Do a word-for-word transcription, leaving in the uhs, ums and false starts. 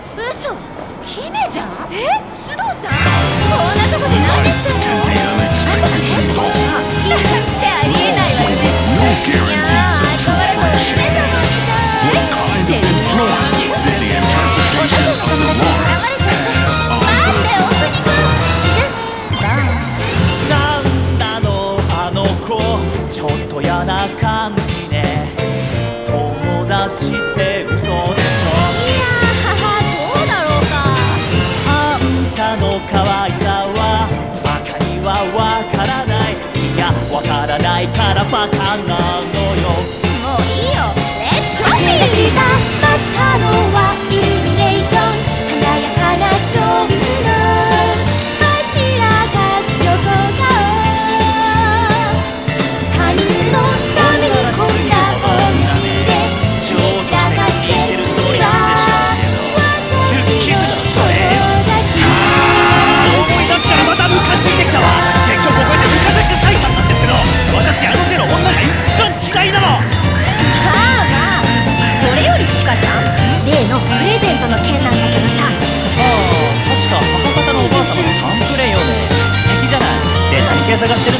嘘、姫じゃん。え、須藤さん、こんなとこで何してんの？まさか結婚か？ってありえないわよね。いやー、相変わらずお姫様みたい。でもさ、おたちの友達に絡まれちゃって。待って、オープニング。じゃあね、バイ。 なんなのあの子、ちょっと嫌な感じね。友達って嘘でしょ。 いやー、どうだろうか。 あんたの可愛さはバカにはわからない。いや、わからないからバカなのよ。 もういいよ、レッツショッピング。私が待ちたのはイルミネーション、華やかなショービルのはちらかす横顔。他人のためにこんな大喜利で散らかしてる君は私の友達。 思い出したらまたムカついてきたわ。結局ここでムカジャックシャイタンなんですけど、私あの手の女が一番嫌いなの。 まあまあ、それよりチカちゃん、例のプレゼントの件なんだけどさ。 ああ、確か母方のおばあ様のタンプレよね。素敵じゃない。で、何系探してる